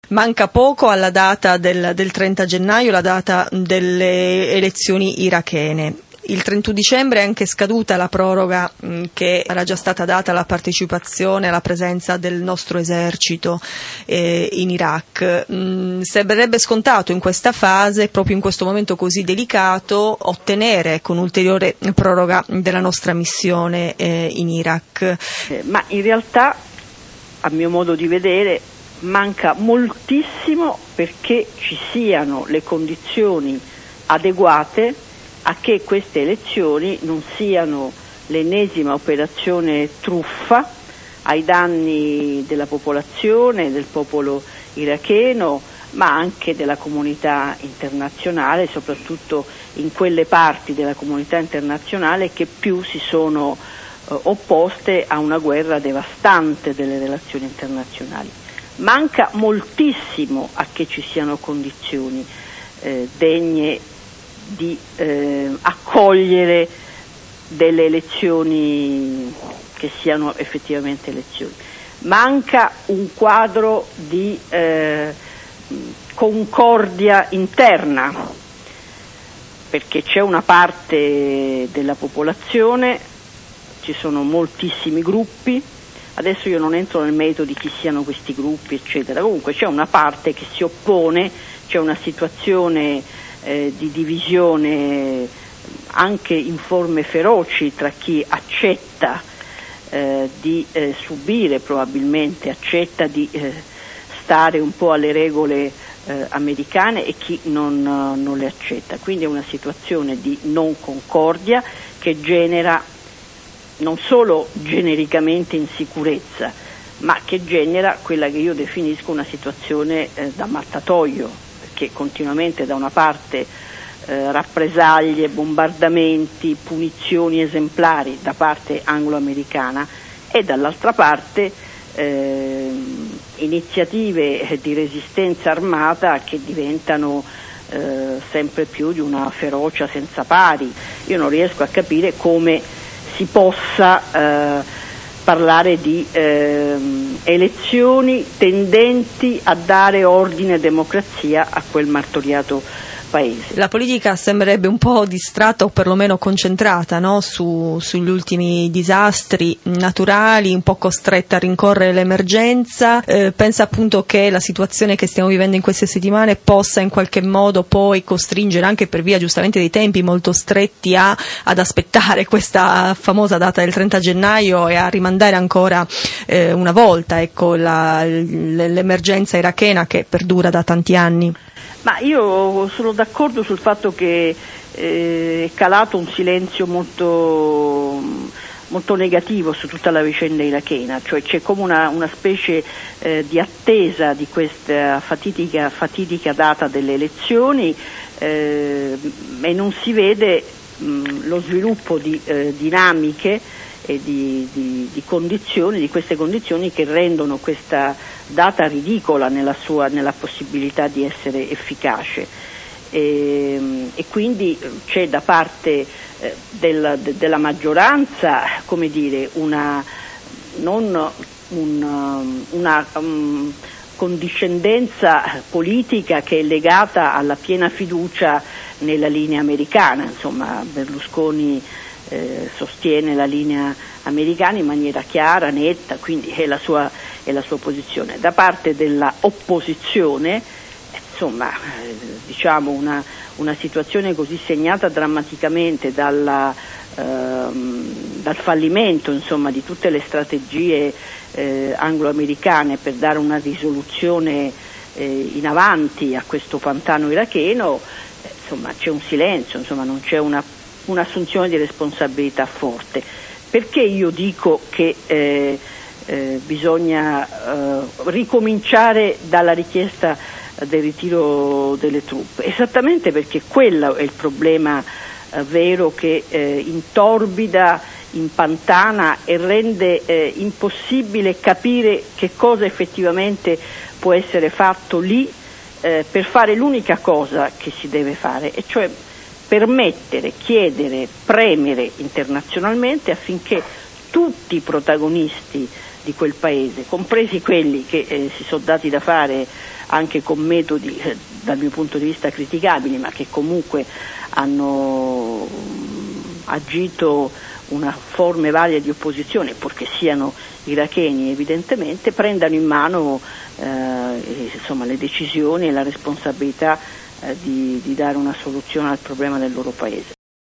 Manca poco alla data del 30 gennaio, la data delle elezioni irachene. Il 31 dicembre è anche scaduta la proroga che era già stata data alla partecipazione, alla presenza del nostro esercito in Iraq. Sembrerebbe scontato in questa fase, proprio in questo momento così delicato, ottenere con ulteriore proroga della nostra missione in Iraq. Ma in realtà, a mio modo di vedere, manca moltissimo perché ci siano le condizioni adeguate a che queste elezioni non siano l'ennesima operazione truffa ai danni della popolazione, del popolo iracheno, ma anche della comunità internazionale, soprattutto in quelle parti della comunità internazionale che più si sono opposte a una guerra devastante delle relazioni internazionali. Manca moltissimo a che ci siano condizioni degne di accogliere delle elezioni che siano effettivamente elezioni. Manca un quadro di concordia interna, perché c'è una parte della popolazione, ci sono moltissimi gruppi, adesso io non entro nel merito di chi siano questi gruppi eccetera, comunque c'è una parte che si oppone, c'è una situazione di divisione anche in forme feroci tra chi accetta di subire, probabilmente accetta di stare un po' alle regole americane e chi non le accetta. Quindi è una situazione di non concordia che genera non solo genericamente insicurezza, ma che genera quella che io definisco una situazione da mattatoio, che continuamente da una parte rappresaglie, bombardamenti, punizioni esemplari da parte anglo-americana e dall'altra parte iniziative di resistenza armata che diventano sempre più di una ferocia senza pari. Io non riesco a capire come si possa parlare di elezioni tendenti a dare ordine e democrazia a quel martoriato paese. La politica sembrerebbe un po' distratta o perlomeno concentrata, no? Sugli ultimi disastri naturali, un po' costretta a rincorrere l'emergenza. Pensa appunto che la situazione che stiamo vivendo in queste settimane possa in qualche modo poi costringere, anche per via giustamente dei tempi molto stretti, ad aspettare questa famosa data del 30 gennaio e a rimandare ancora una volta, ecco, l'emergenza irachena che perdura da tanti anni. Ma io sono d'accordo sul fatto che è calato un silenzio molto negativo su tutta la vicenda irachena, cioè c'è come una specie di attesa di questa fatidica data delle elezioni e non si vede lo sviluppo di dinamiche e di condizioni, di queste condizioni che rendono questa data ridicola nella possibilità di essere efficace e quindi c'è da parte della maggioranza, come dire, una condiscendenza politica che è legata alla piena fiducia nella linea americana, insomma Berlusconi sostiene la linea americana in maniera chiara, netta, quindi è la sua posizione. Da parte della opposizione, insomma, diciamo una situazione così segnata drammaticamente dal fallimento, insomma, di tutte le strategie anglo-americane per dare una risoluzione in avanti a questo pantano iracheno, insomma, c'è un silenzio, insomma, non c'è un'assunzione di responsabilità forte. Perché io dico che bisogna ricominciare dalla richiesta del ritiro delle truppe? Esattamente perché quello è il problema vero che intorbida, impantana e rende impossibile capire che cosa effettivamente può essere fatto lì per fare l'unica cosa che si deve fare, e cioè permettere, chiedere, premere internazionalmente affinché tutti i protagonisti di quel paese, compresi quelli che si sono dati da fare anche con metodi dal mio punto di vista criticabili, ma che comunque hanno agito una forme varie di opposizione, purché siano iracheni evidentemente, prendano in mano le decisioni e la responsabilità di dare una soluzione al problema del loro paese.